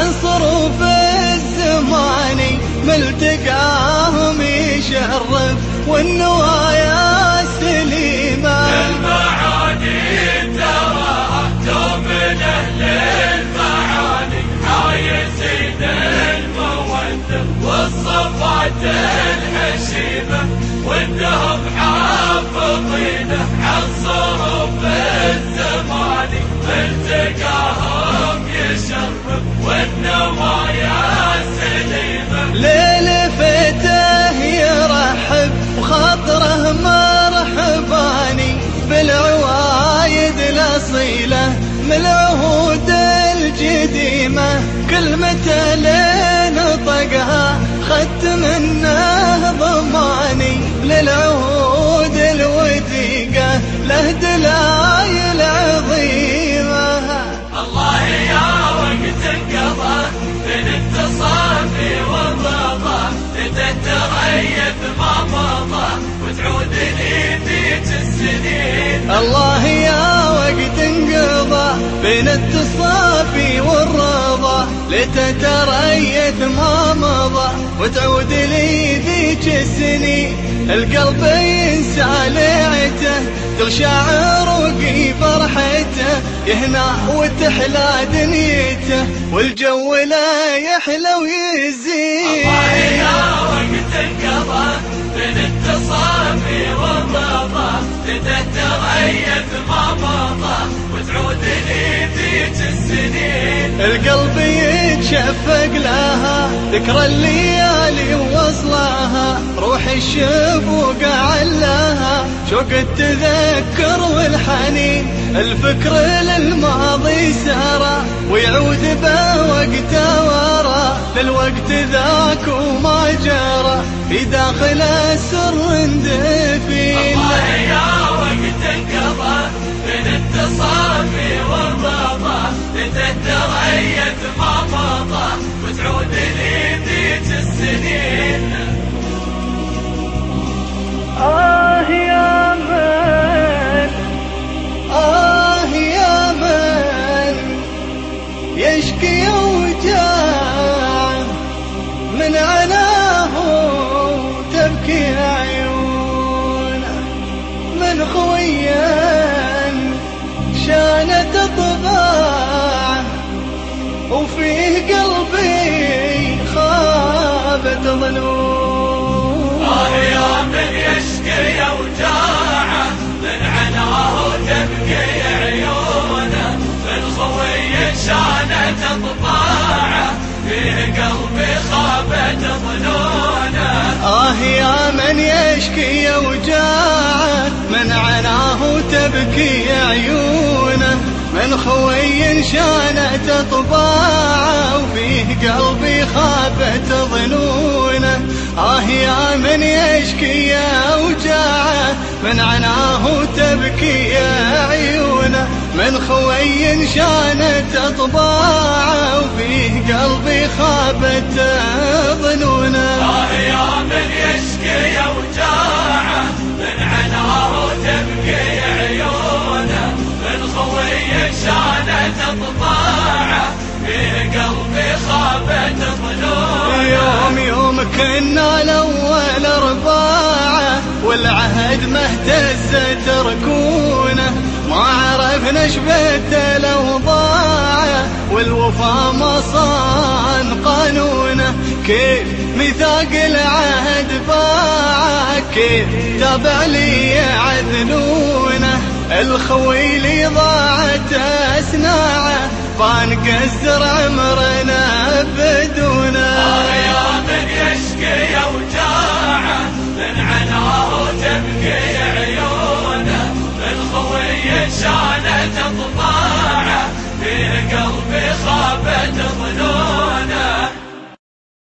عن صروف الزمان ملتقاهم يشرف والنوايا سليمة. المعاني تراها دوم من أهل المعاني عايزين المودة والصفات الحشيمة وإنهم حافظينه عن صروف الزمان ملتقاهم يشرف والنوايا سليمة. ليل فتاه يرحب وخاطره مرحباني بالعوايد الأصيلة من العهود القديمة كلمة لين طقها خدت منه ضماني للعهود الوثيقة له دلايل عظيمة. الله يا وقت انقضى من التصافي والرضا تتريث ما مضى وتعود لي ذيك السنين. الله يا وقت انقضى بين التصافي والرضا لتتريث ما مضى وتعود لي ذيك السنين. القلب ينسى لعته تغشع عروقي فرحته يهنى وتحلى دنيته والجو لا يحلى ويزيد. الله يا وقت انقضى من التصافي والرضا تتريث ما مضى وتعود لي ذيك السنين. القلب يتشفق لها ذكرى الليالي ووصلها روح الشفوق علاها شوق التذكر والحنين. الفكر للماضي سارى ويعود بوقته ورا للوقت ذاك وما جرى في داخل السر دفين. الله يا وقت انقضى من التصافي والرضا تتريث ما مضى وتعود لي ذيك السنين. يا من يا من يشكي وجاع من عناه تبكي عيونه من خويا شانت طباعه وفيه قلبي خابت ظنون. يا من يشكي وجاعه من عناه تبكي عيونه من خوي شانت طباعه فيه قلبي خابت ظنونه. يا من يشكي وجاعه من عناه تبكي عيونه من خوي شانت طباعه وفيه قلبي خابت ظنونه. يا من يشكي وجاعه من عناه تبكي عيونه من خوي شانت طباعه وفيه قلبي خابت ظنونه. يا من يشكي وجاعه من عناه تبكي عيونه من خوي شانت طباعه فيه قلبي خابت ظنونه. يوم كنا الأول أرباعه والعهد مهتزت ركونه ما عرفنا شبت الأوضاع والوفا ما صان قانونه. كيف ميثاق العهد باعه كيف تابع لي يعذلونه. الخوي لي ضاعت أسناعه فنقصر عمرنا بدونه. يا من يشكي وجاعه من عناه تبكي عيونه من خوي شانت طباعه فيه قلبي